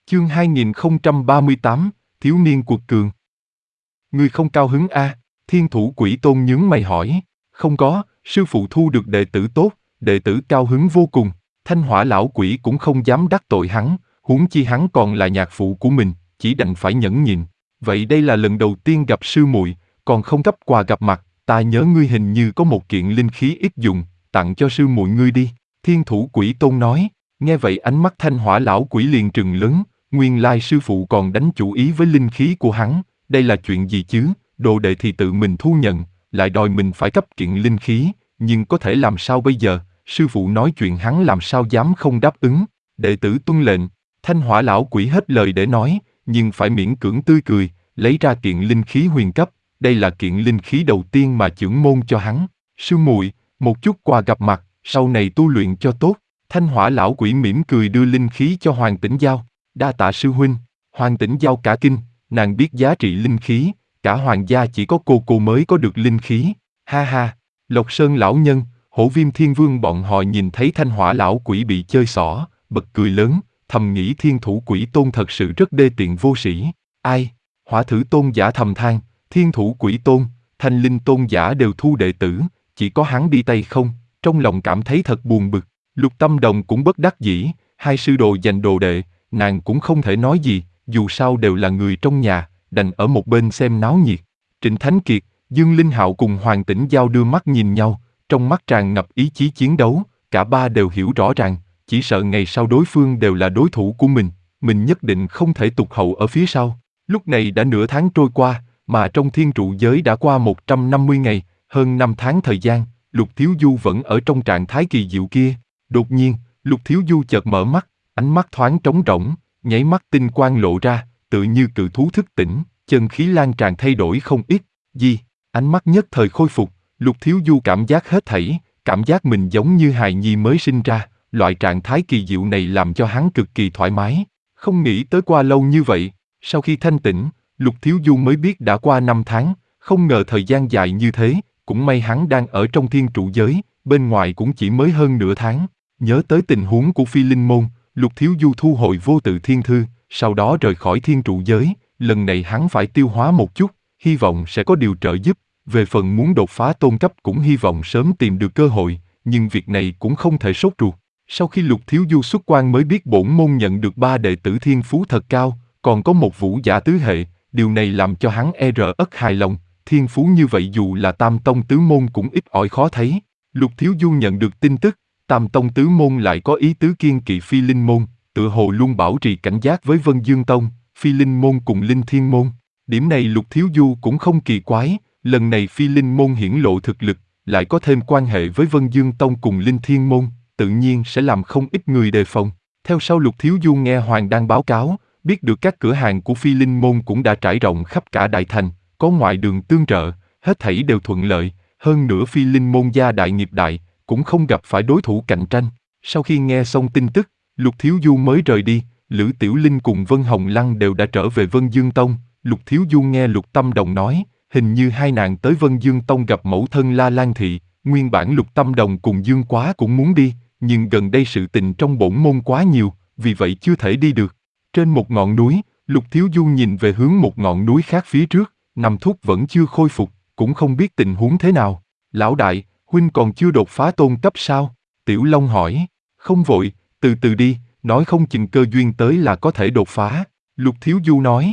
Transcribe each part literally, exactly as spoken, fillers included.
Chương hai nghìn không trăm ba mươi tám, Thiếu niên cuột cường. Ngươi không cao hứng a? À? Thiên thủ quỷ tôn nhướng mày hỏi. Không có, sư phụ thu được đệ tử tốt, đệ tử cao hứng vô cùng. Thanh hỏa lão quỷ cũng không dám đắc tội hắn, huống chi hắn còn là nhạc phụ của mình, chỉ đành phải nhẫn nhịn. Vậy đây là lần đầu tiên gặp sư muội, còn không cấp quà gặp mặt, ta nhớ ngươi hình như có một kiện linh khí ít dùng, tặng cho sư muội ngươi đi. Thiên thủ quỷ tôn nói. Nghe vậy ánh mắt thanh hỏa lão quỷ liền trừng lớn. Nguyên lai sư phụ còn đánh chủ ý với linh khí của hắn, đây là chuyện gì chứ? Đồ đệ thì tự mình thu nhận, lại đòi mình phải cấp kiện linh khí, nhưng có thể làm sao bây giờ? Sư phụ nói chuyện hắn làm sao dám không đáp ứng? Đệ tử tuân lệnh. Thanh hỏa lão quỷ hết lời để nói, nhưng phải miễn cưỡng tươi cười, lấy ra kiện linh khí huyền cấp. Đây là kiện linh khí đầu tiên mà chưởng môn cho hắn. Sư muội, một chút quà gặp mặt, sau này tu luyện cho tốt. Thanh hỏa lão quỷ mỉm cười đưa linh khí cho Hoàng Tĩnh Giao. Đa tạ sư huynh. Hoàng Tĩnh Giao cả kinh, nàng biết giá trị linh khí, cả hoàng gia chỉ có cô cô mới có được linh khí. Ha ha, Lộc Sơn lão nhân, Hổ Viêm Thiên Vương bọn họ nhìn thấy thanh hỏa lão quỷ bị chơi xỏ, bật cười lớn, thầm nghĩ thiên thủ quỷ tôn thật sự rất đê tiện vô sĩ. Ai? Hỏa thử tôn giả thầm than, thiên thủ quỷ tôn, thanh linh tôn giả đều thu đệ tử, chỉ có hắn đi tay không, trong lòng cảm thấy thật buồn bực. Lục Tâm Đồng cũng bất đắc dĩ, hai sư đồ giành đồ đệ, nàng cũng không thể nói gì, dù sao đều là người trong nhà, đành ở một bên xem náo nhiệt. Trịnh Thánh Kiệt, Dương Linh Hạo cùng Hoàng Tĩnh Giao đưa mắt nhìn nhau, trong mắt tràn ngập ý chí chiến đấu, cả ba đều hiểu rõ ràng, chỉ sợ ngày sau đối phương đều là đối thủ của mình, mình nhất định không thể tụt hậu ở phía sau. Lúc này đã nửa tháng trôi qua, mà trong thiên trụ giới đã qua một trăm năm mươi ngày, hơn năm tháng thời gian, Lục Thiếu Du vẫn ở trong trạng thái kỳ diệu kia. Đột nhiên, Lục Thiếu Du chợt mở mắt, ánh mắt thoáng trống rỗng, nháy mắt tinh quang lộ ra, tự như cự thú thức tỉnh, chân khí lan tràn thay đổi không ít. Gì? Ánh mắt nhất thời khôi phục, Lục Thiếu Du cảm giác hết thảy, cảm giác mình giống như hài nhi mới sinh ra, loại trạng thái kỳ diệu này làm cho hắn cực kỳ thoải mái. Không nghĩ tới qua lâu như vậy, sau khi thanh tỉnh, Lục Thiếu Du mới biết đã qua năm tháng, không ngờ thời gian dài như thế, cũng may hắn đang ở trong thiên trụ giới, bên ngoài cũng chỉ mới hơn nửa tháng. Nhớ tới tình huống của Phi Linh Môn, Lục Thiếu Du thu hồi vô tự thiên thư, sau đó rời khỏi thiên trụ giới, lần này hắn phải tiêu hóa một chút, hy vọng sẽ có điều trợ giúp, về phần muốn đột phá tôn cấp cũng hy vọng sớm tìm được cơ hội, nhưng việc này cũng không thể sốt ruột. Sau khi Lục Thiếu Du xuất quan mới biết bổn môn nhận được ba đệ tử thiên phú thật cao, còn có một vũ giả tứ hệ, điều này làm cho hắn e rờ ất hài lòng, thiên phú như vậy dù là tam tông tứ môn cũng ít ỏi khó thấy. Lục Thiếu Du nhận được tin tức, Tam Tông Tứ Môn lại có ý tứ kiêng kỵ Phi Linh Môn, tự hồ luôn bảo trì cảnh giác với Vân Dương Tông, Phi Linh Môn cùng Linh Thiên Môn. Điểm này Lục Thiếu Du cũng không kỳ quái, lần này Phi Linh Môn hiển lộ thực lực, lại có thêm quan hệ với Vân Dương Tông cùng Linh Thiên Môn, tự nhiên sẽ làm không ít người đề phòng. Theo sau Lục Thiếu Du nghe Hoàng Đan báo cáo, biết được các cửa hàng của Phi Linh Môn cũng đã trải rộng khắp cả Đại Thành, có ngoại đường tương trợ, hết thảy đều thuận lợi, hơn nữa Phi Linh Môn gia đại nghiệp đại, cũng không gặp phải đối thủ cạnh tranh. Sau khi nghe xong tin tức, Lục Thiếu Du mới rời đi, Lữ Tiểu Linh cùng Vân Hồng Lăng đều đã trở về Vân Dương Tông. Lục Thiếu Du nghe Lục Tâm Đồng nói, hình như hai nàng tới Vân Dương Tông gặp mẫu thân La Lan Thị, nguyên bản Lục Tâm Đồng cùng Dương Quá cũng muốn đi, nhưng gần đây sự tình trong bổn môn quá nhiều, vì vậy chưa thể đi được. Trên một ngọn núi, Lục Thiếu Du nhìn về hướng một ngọn núi khác phía trước, Nằm Thúc vẫn chưa khôi phục, cũng không biết tình huống thế nào. Lão đại, huynh còn chưa đột phá tôn cấp sao? Tiểu Long hỏi. Không vội, từ từ đi, nói không chừng cơ duyên tới là có thể đột phá. Lục Thiếu Du nói.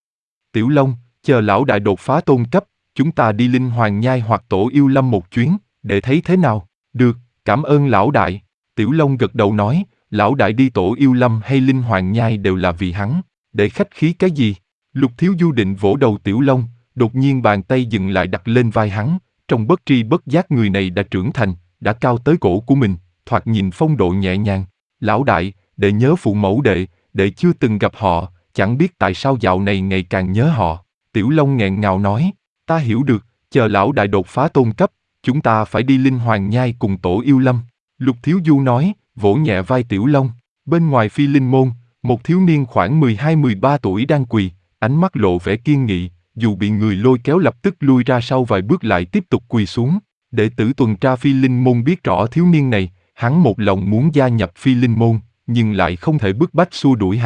Tiểu Long, chờ lão đại đột phá tôn cấp, chúng ta đi Linh Hoàng Nhai hoặc Tổ Yêu Lâm một chuyến, để thấy thế nào. Được, cảm ơn lão đại. Tiểu Long gật đầu nói, lão đại đi Tổ Yêu Lâm hay Linh Hoàng Nhai đều là vì hắn, để khách khí cái gì? Lục Thiếu Du định vỗ đầu Tiểu Long, đột nhiên bàn tay dừng lại đặt lên vai hắn. Trong bất tri bất giác người này đã trưởng thành, đã cao tới cổ của mình, thoạt nhìn phong độ nhẹ nhàng. Lão đại, đệ nhớ phụ mẫu đệ, đệ chưa từng gặp họ, chẳng biết tại sao dạo này ngày càng nhớ họ. Tiểu Long nghẹn ngào nói, ta hiểu được, chờ lão đại đột phá tôn cấp, chúng ta phải đi Linh Hoàng Nhai cùng Tổ Yêu Lâm. Lục Thiếu Du nói, vỗ nhẹ vai Tiểu Long. Bên ngoài Phi Linh Môn, một thiếu niên khoảng mười hai mười ba tuổi đang quỳ, ánh mắt lộ vẻ kiên nghị. Dù bị người lôi kéo lập tức lui ra sau vài bước lại tiếp tục quỳ xuống. Đệ tử tuần tra Phi Linh Môn biết rõ thiếu niên này, hắn một lòng muốn gia nhập Phi Linh Môn, nhưng lại không thể bức bách xua đuổi hắn,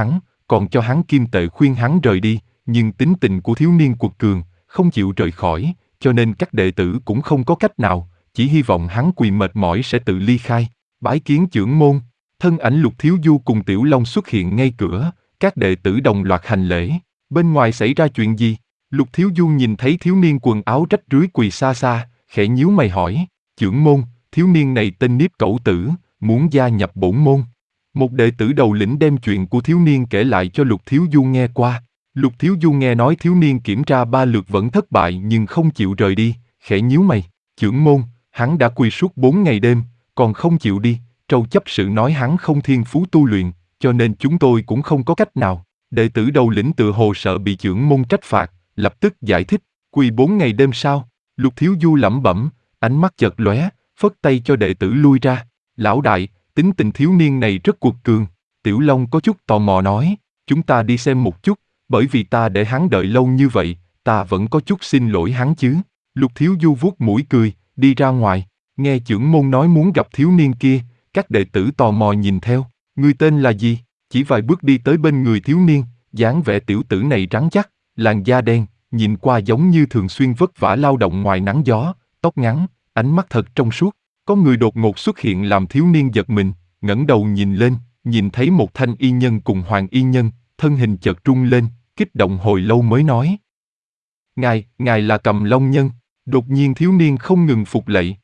còn cho hắn kim tệ khuyên hắn rời đi, nhưng tính tình của thiếu niên quật cường, không chịu rời khỏi, cho nên các đệ tử cũng không có cách nào, chỉ hy vọng hắn quỳ mệt mỏi sẽ tự ly khai. Bái kiến chưởng môn, thân ảnh Lục Thiếu Du cùng Tiểu Long xuất hiện ngay cửa, các đệ tử đồng loạt hành lễ. Bên ngoài xảy ra chuyện gì? Lục Thiếu Du nhìn thấy thiếu niên quần áo rách rưới quỳ xa xa, khẽ nhíu mày hỏi. Chưởng môn, thiếu niên này tên Niếp Cẩu Tử, muốn gia nhập bổn môn. Một đệ tử đầu lĩnh đem chuyện của thiếu niên kể lại cho Lục Thiếu Du nghe qua. Lục Thiếu Du nghe nói thiếu niên kiểm tra ba lượt vẫn thất bại nhưng không chịu rời đi, khẽ nhíu mày. Chưởng môn, hắn đã quỳ suốt bốn ngày đêm, còn không chịu đi. Trâu chấp sự nói hắn không thiên phú tu luyện, cho nên chúng tôi cũng không có cách nào. Đệ tử đầu lĩnh tự hồ sợ bị chưởng môn trách phạt, lập tức giải thích. Quỳ bốn ngày đêm sao? Lục Thiếu Du lẩm bẩm, ánh mắt chợt lóe, phất tay cho đệ tử lui ra. Lão đại, tính tình thiếu niên này rất quật cường. Tiểu Long có chút tò mò nói, chúng ta đi xem một chút, bởi vì ta để hắn đợi lâu như vậy, ta vẫn có chút xin lỗi hắn chứ. Lục Thiếu Du vuốt mũi cười, đi ra ngoài, nghe chưởng môn nói muốn gặp thiếu niên kia, các đệ tử tò mò nhìn theo. Ngươi tên là gì? Chỉ vài bước đi tới bên người thiếu niên, dáng vẻ tiểu tử này rắn chắc, làn da đen, nhìn qua giống như thường xuyên vất vả lao động ngoài nắng gió, tóc ngắn, ánh mắt thật trong suốt. Có người đột ngột xuất hiện làm thiếu niên giật mình, ngẩng đầu nhìn lên, nhìn thấy một thanh y nhân cùng hoàng y nhân, thân hình chợt rung lên, kích động hồi lâu mới nói. Ngài, ngài là Cầm Long nhân. Đột nhiên thiếu niên không ngừng phục lạy,